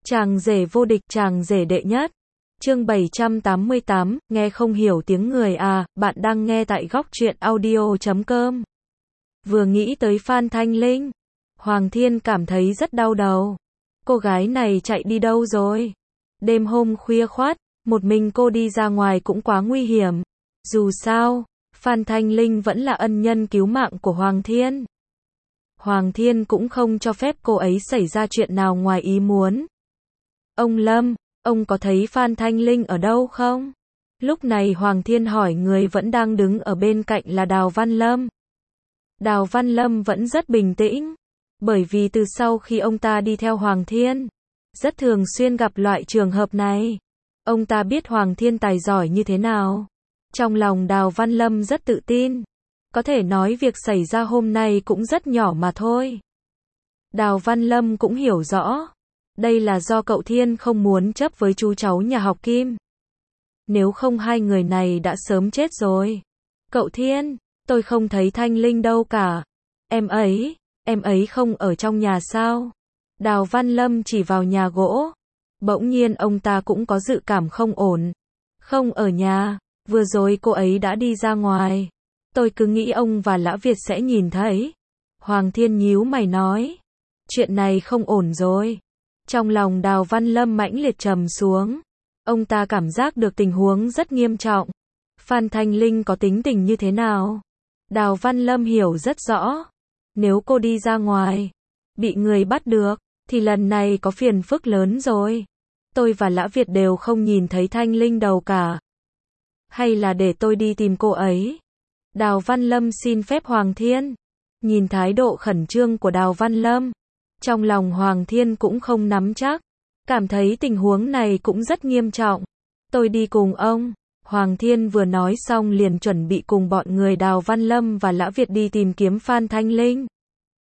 Chàng rể vô địch, chàng rể đệ nhất. Chương 788, nghe không hiểu tiếng người à, bạn đang nghe tại góc truyện audio.com. Vừa nghĩ tới Phan Thanh Linh, Hoàng Thiên cảm thấy rất đau đầu. Cô gái này chạy đi đâu rồi? Đêm hôm khuya khoắt, một mình cô đi ra ngoài cũng quá nguy hiểm. Dù sao, Phan Thanh Linh vẫn là ân nhân cứu mạng của Hoàng Thiên. Hoàng Thiên cũng không cho phép cô ấy xảy ra chuyện nào ngoài ý muốn. Ông Lâm, ông có thấy Phan Thanh Linh ở đâu không? Lúc này Hoàng Thiên hỏi người vẫn đang đứng ở bên cạnh là Đào Văn Lâm. Đào Văn Lâm vẫn rất bình tĩnh, bởi vì từ sau khi ông ta đi theo Hoàng Thiên, rất thường xuyên gặp loại trường hợp này. Ông ta biết Hoàng Thiên tài giỏi như thế nào. Trong lòng Đào Văn Lâm rất tự tin. Có thể nói việc xảy ra hôm nay cũng rất nhỏ mà thôi. Đào Văn Lâm cũng hiểu rõ. Đây là do cậu Thiên không muốn chấp với chú cháu nhà họ Kim. Nếu không hai người này đã sớm chết rồi. Cậu Thiên, tôi không thấy Thanh Linh đâu cả. Em ấy không ở trong nhà sao? Đào Văn Lâm chỉ vào nhà gỗ. Bỗng nhiên ông ta cũng có dự cảm không ổn. Không ở nhà, vừa rồi cô ấy đã đi ra ngoài. Tôi cứ nghĩ ông và Lã Việt sẽ nhìn thấy. Hoàng Thiên nhíu mày nói. Chuyện này không ổn rồi. Trong lòng Đào Văn Lâm mãnh liệt trầm xuống. Ông ta cảm giác được tình huống rất nghiêm trọng. Phan Thanh Linh có tính tình như thế nào? Đào Văn Lâm hiểu rất rõ. Nếu cô đi ra ngoài, bị người bắt được, thì lần này có phiền phức lớn rồi. Tôi và Lã Việt đều không nhìn thấy Thanh Linh đâu cả. Hay là để tôi đi tìm cô ấy? Đào Văn Lâm xin phép Hoàng Thiên. Nhìn thái độ khẩn trương của Đào Văn Lâm, trong lòng Hoàng Thiên cũng không nắm chắc. Cảm thấy tình huống này cũng rất nghiêm trọng. Tôi đi cùng ông. Hoàng Thiên vừa nói xong liền chuẩn bị cùng bọn người Đào Văn Lâm và Lã Việt đi tìm kiếm Phan Thanh Linh.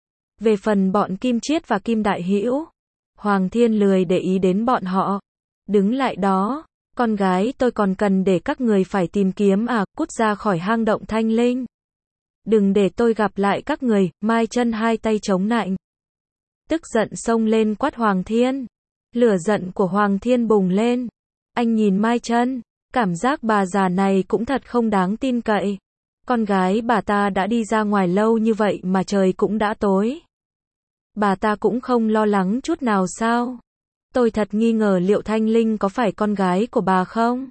Về phần bọn Kim Chiết và Kim Đại Hữu, Hoàng Thiên lười để ý đến bọn họ. Đứng lại đó, con gái tôi còn cần để các người phải tìm kiếm à, cút ra khỏi hang động Thanh Linh. Đừng để tôi gặp lại các người, Mai Chân hai tay chống nạnh. Tức giận xông lên quát Hoàng Thiên. Lửa giận của Hoàng Thiên bùng lên. Anh nhìn Mai Chân, cảm giác bà già này cũng thật không đáng tin cậy. Con gái bà ta đã đi ra ngoài lâu như vậy mà trời cũng đã tối. Bà ta cũng không lo lắng chút nào sao? Tôi thật nghi ngờ liệu Thanh Linh có phải con gái của bà không?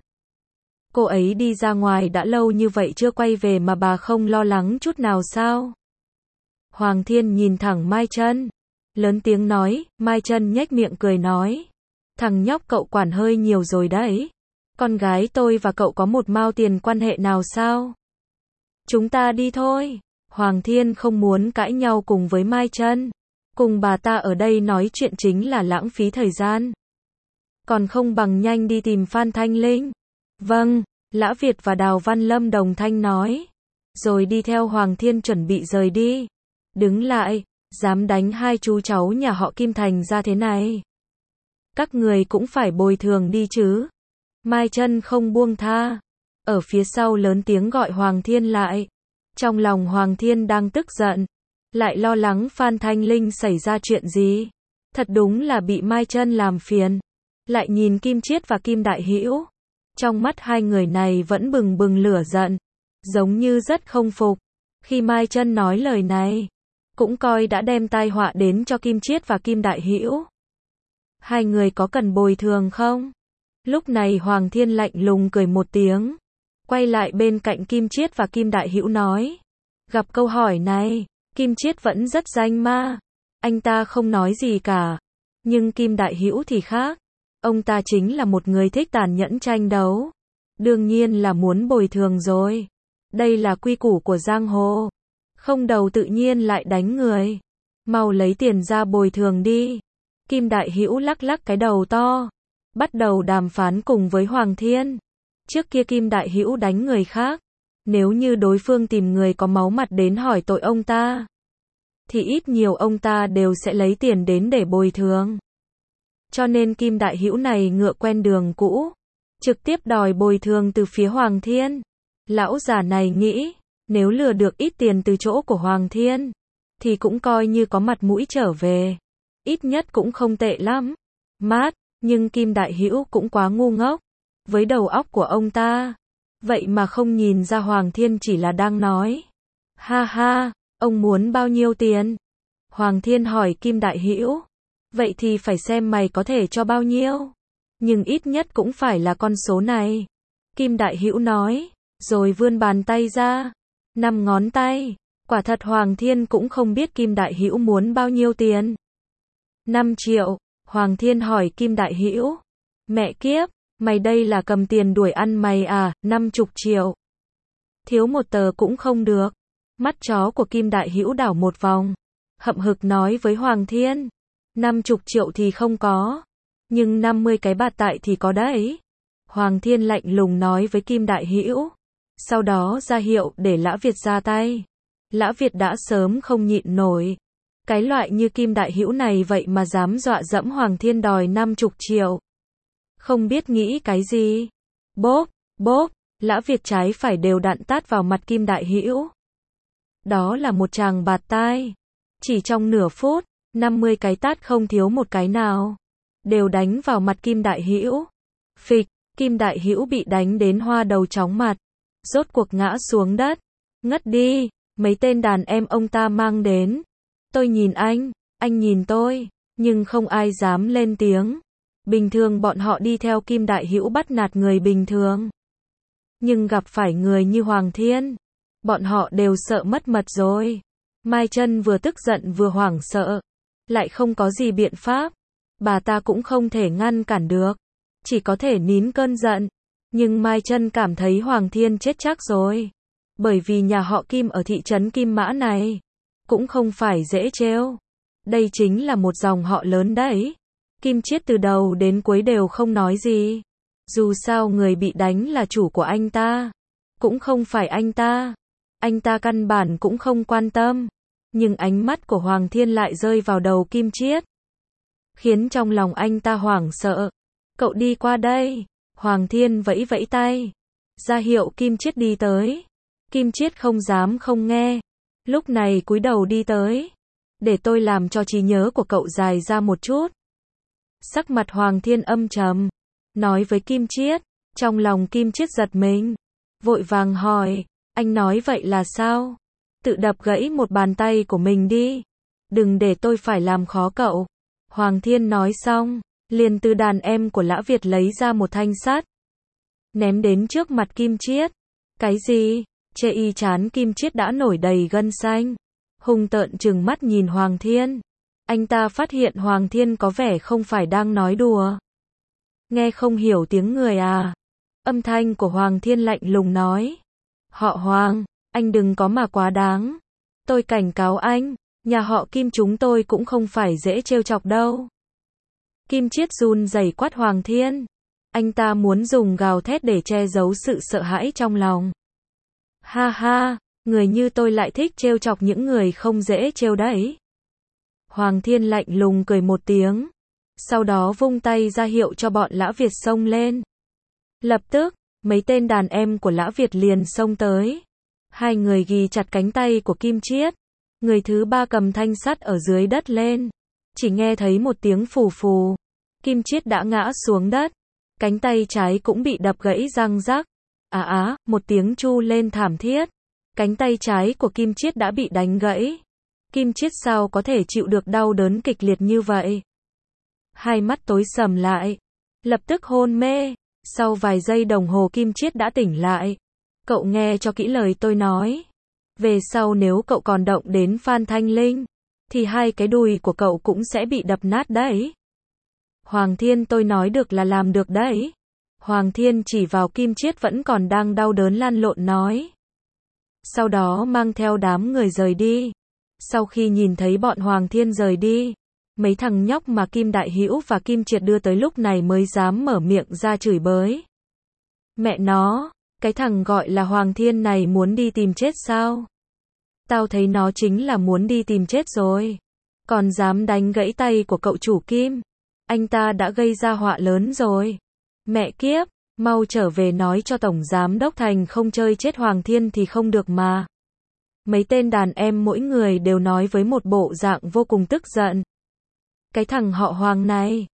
Cô ấy đi ra ngoài đã lâu như vậy chưa quay về mà bà không lo lắng chút nào sao? Hoàng Thiên nhìn thẳng Mai Chân, lớn tiếng nói. Mai Chân nhếch miệng cười nói. Thằng nhóc cậu quản hơi nhiều rồi đấy. Con gái tôi và cậu có một mao tiền quan hệ nào sao? Chúng ta đi thôi. Hoàng Thiên không muốn cãi nhau cùng với Mai Chân. Cùng bà ta ở đây nói chuyện chính là lãng phí thời gian. Còn không bằng nhanh đi tìm Phan Thanh Linh. Vâng, Lã Việt và Đào Văn Lâm đồng thanh nói. Rồi đi theo Hoàng Thiên chuẩn bị rời đi. Đứng lại, dám đánh hai chú cháu nhà họ Kim thành ra thế này. Các người cũng phải bồi thường đi chứ. Mai Chân không buông tha. Ở phía sau lớn tiếng gọi Hoàng Thiên lại. Trong lòng Hoàng Thiên đang tức giận. Lại lo lắng Phan Thanh Linh xảy ra chuyện gì. Thật đúng là bị Mai Chân làm phiền. Lại nhìn Kim Chiết và Kim Đại Hữu. Trong mắt hai người này vẫn bừng bừng lửa giận. Giống như rất không phục. Khi Mai Chân nói lời này, cũng coi đã đem tai họa đến cho Kim Chiết và Kim Đại Hữu. Hai người có cần bồi thường không? Lúc này Hoàng Thiên lạnh lùng cười một tiếng. Quay lại bên cạnh Kim Chiết và Kim Đại Hữu nói. Gặp câu hỏi này, Kim Chiết vẫn rất danh ma. Anh ta không nói gì cả. Nhưng Kim Đại Hữu thì khác. Ông ta chính là một người thích tàn nhẫn tranh đấu. Đương nhiên là muốn bồi thường rồi. Đây là quy củ của giang hồ. Không đầu tự nhiên lại đánh người. Mau lấy tiền ra bồi thường đi. Kim Đại Hữu lắc lắc cái đầu to. Bắt đầu đàm phán cùng với Hoàng Thiên. Trước kia Kim Đại Hữu đánh người khác. Nếu như đối phương tìm người có máu mặt đến hỏi tội ông ta, thì ít nhiều ông ta đều sẽ lấy tiền đến để bồi thường. Cho nên Kim Đại Hữu này ngựa quen đường cũ. Trực tiếp đòi bồi thường từ phía Hoàng Thiên. Lão già này nghĩ, nếu lừa được ít tiền từ chỗ của Hoàng Thiên, thì cũng coi như có mặt mũi trở về. Ít nhất cũng không tệ lắm. Mát, Nhưng Kim Đại Hữu cũng quá ngu ngốc. Với đầu óc của ông ta. Vậy mà không nhìn ra Hoàng Thiên chỉ là đang nói. Ha ha, ông muốn bao nhiêu tiền? Hoàng Thiên hỏi Kim Đại Hữu. Vậy thì phải xem mày có thể cho bao nhiêu. Nhưng ít nhất cũng phải là con số này. Kim Đại Hữu nói. Rồi vươn bàn tay ra. 5 ngón tay. Quả thật Hoàng Thiên cũng không biết Kim Đại Hữu muốn bao nhiêu tiền. 5 triệu. Hoàng Thiên hỏi Kim Đại Hữu. Mẹ kiếp, mày đây là cầm tiền đuổi ăn mày à, 50 triệu. Thiếu một tờ cũng không được. Mắt chó của Kim Đại Hữu đảo một vòng. Hậm hực nói với Hoàng Thiên. 50 triệu thì không có. Nhưng 50 cái bạt tại thì có đấy. Hoàng Thiên lạnh lùng nói với Kim Đại Hữu. Sau đó ra hiệu để Lã Việt ra tay. Lã Việt đã sớm không nhịn nổi. Cái loại như Kim Đại Hữu này vậy mà dám dọa dẫm Hoàng Thiên đòi 50 triệu. Không biết nghĩ cái gì. Bốp, bốp, Lã Việt trái phải đều đặn tát vào mặt Kim Đại Hữu. Đó là một tràng bạt tai. Chỉ trong nửa phút, 50 cái tát không thiếu một cái nào. Đều đánh vào mặt Kim Đại Hữu. Phịch, Kim Đại Hữu bị đánh đến hoa đầu chóng mặt. Rốt cuộc ngã xuống đất. Ngất đi, mấy tên đàn em ông ta mang đến. Tôi nhìn anh nhìn tôi, nhưng không ai dám lên tiếng. Bình thường bọn họ đi theo Kim Đại Hữu bắt nạt người bình thường. Nhưng gặp phải người như Hoàng Thiên, bọn họ đều sợ mất mật rồi. Mai Chân vừa tức giận vừa hoảng sợ, lại không có gì biện pháp. Bà ta cũng không thể ngăn cản được, chỉ có thể nín cơn giận. Nhưng Mai Chân cảm thấy Hoàng Thiên chết chắc rồi. Bởi vì nhà họ Kim ở thị trấn Kim Mã này cũng không phải dễ trêu. Đây chính là một dòng họ lớn đấy. Kim Chiết từ đầu đến cuối đều không nói gì. Dù sao người bị đánh là chủ của anh ta, cũng không phải anh ta. Anh ta căn bản cũng không quan tâm. Nhưng ánh mắt của Hoàng Thiên lại rơi vào đầu Kim Chiết, khiến trong lòng anh ta hoảng sợ. Cậu đi qua đây. Hoàng Thiên vẫy vẫy tay, ra hiệu Kim Chiết đi tới. Kim Chiết không dám không nghe. Lúc này cúi đầu đi tới. Để tôi làm cho trí nhớ của cậu dài ra một chút. Sắc mặt Hoàng Thiên âm trầm, nói với Kim Chiết. Trong lòng Kim Chiết giật mình, vội vàng hỏi, anh nói vậy là sao? Tự đập gãy một bàn tay của mình đi. Đừng để tôi phải làm khó cậu. Hoàng Thiên nói xong, liền từ đàn em của Lã Việt lấy ra một thanh sắt, ném đến trước mặt Kim Chiết. Cái gì? Chê y chán Kim Chiết đã nổi đầy gân xanh, hung tợn trừng mắt nhìn Hoàng Thiên. Anh ta phát hiện Hoàng Thiên có vẻ không phải đang nói đùa. Nghe không hiểu tiếng người à? Âm thanh của Hoàng Thiên lạnh lùng nói. Họ Hoàng, anh đừng có mà quá đáng. Tôi cảnh cáo anh, nhà họ Kim chúng tôi cũng không phải dễ trêu chọc đâu. Kim Chiết run rẩy quát Hoàng Thiên. Anh ta muốn dùng gào thét để che giấu sự sợ hãi trong lòng. Ha ha, người như tôi lại thích trêu chọc những người không dễ trêu đấy. Hoàng Thiên lạnh lùng cười một tiếng. Sau đó vung tay ra hiệu cho bọn Lã Việt xông lên. Lập tức, mấy tên đàn em của Lã Việt liền xông tới. Hai người ghi chặt cánh tay của Kim Chiết. Người thứ ba cầm thanh sắt ở dưới đất lên. Chỉ nghe thấy một tiếng phù phù. Kim Chiết đã ngã xuống đất. Cánh tay trái cũng bị đập gãy răng rắc. Một tiếng chu lên thảm thiết. Cánh tay trái của Kim Chiết đã bị đánh gãy. Kim Chiết sao có thể chịu được đau đớn kịch liệt như vậy? Hai mắt tối sầm lại, lập tức hôn mê. Sau vài giây đồng hồ Kim Chiết đã tỉnh lại. Cậu nghe cho kỹ lời tôi nói. Về sau nếu cậu còn động đến Phan Thanh Linh, thì hai cái đùi của cậu cũng sẽ bị đập nát đấy. Hoàng Thiên, tôi nói được là làm được đấy. Hoàng Thiên chỉ vào Kim Chiết vẫn còn đang đau đớn lăn lộn nói. Sau đó mang theo đám người rời đi. Sau khi nhìn thấy bọn Hoàng Thiên rời đi, mấy thằng nhóc mà Kim Đại Hữu và Kim Triệt đưa tới lúc này mới dám mở miệng ra chửi bới. Mẹ nó, cái thằng gọi là Hoàng Thiên này muốn đi tìm chết sao? Tao thấy nó chính là muốn đi tìm chết rồi. Còn dám đánh gãy tay của cậu chủ Kim. Anh ta đã gây ra họa lớn rồi. Mẹ kiếp, mau trở về nói cho Tổng Giám Đốc Thành không chơi chết Hoàng Thiên thì không được mà. Mấy tên đàn em mỗi người đều nói với một bộ dạng vô cùng tức giận. Cái thằng họ Hoàng này,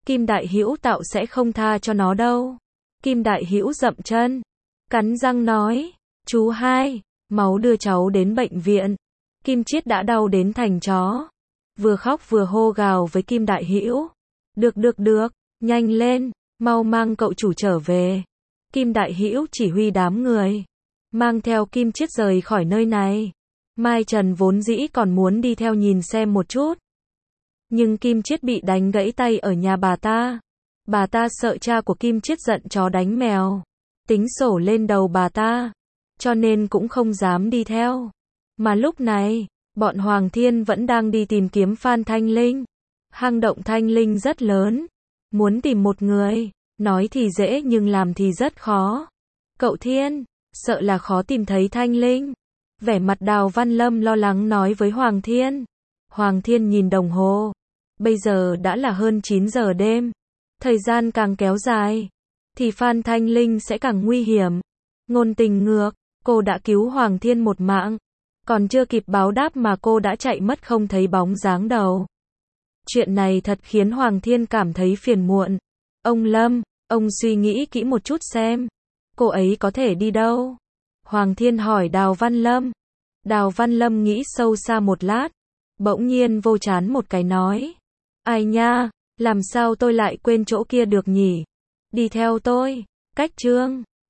Kim Đại Hữu Tạo sẽ không tha cho nó đâu. Kim Đại Hữu dậm chân, cắn răng nói, chú hai, máu đưa cháu đến bệnh viện. Kim Chiết đã đau đến thành chó, vừa khóc vừa hô gào với Kim Đại Hữu. Được, nhanh lên, mau mang cậu chủ trở về. Kim Đại Hữu chỉ huy đám người, mang theo Kim Chiết rời khỏi nơi này. Mai Trần vốn dĩ còn muốn đi theo nhìn xem một chút. Nhưng Kim Chiết bị đánh gãy tay ở nhà bà ta. Bà ta sợ cha của Kim Chiết giận chó đánh mèo, tính sổ lên đầu bà ta, cho nên cũng không dám đi theo. Mà lúc này, bọn Hoàng Thiên vẫn đang đi tìm kiếm Phan Thanh Linh. Hang động Thanh Linh rất lớn, muốn tìm một người, nói thì dễ nhưng làm thì rất khó. Cậu Thiên, sợ là khó tìm thấy Thanh Linh. Vẻ mặt Đào Văn Lâm lo lắng nói với Hoàng Thiên. Hoàng Thiên nhìn đồng hồ. Bây giờ đã là hơn 9 giờ đêm. Thời gian càng kéo dài, thì Phan Thanh Linh sẽ càng nguy hiểm. Ngôn Tình ngược, cô đã cứu Hoàng Thiên một mạng. Còn chưa kịp báo đáp mà cô đã chạy mất không thấy bóng dáng đâu. Chuyện này thật khiến Hoàng Thiên cảm thấy phiền muộn. Ông Lâm, ông suy nghĩ kỹ một chút xem. Cô ấy có thể đi đâu? Hoàng Thiên hỏi Đào Văn Lâm. Đào Văn Lâm nghĩ sâu xa một lát, bỗng nhiên vô trán một cái nói. Ai nha, làm sao tôi lại quên chỗ kia được nhỉ? Đi theo tôi, cách Trương.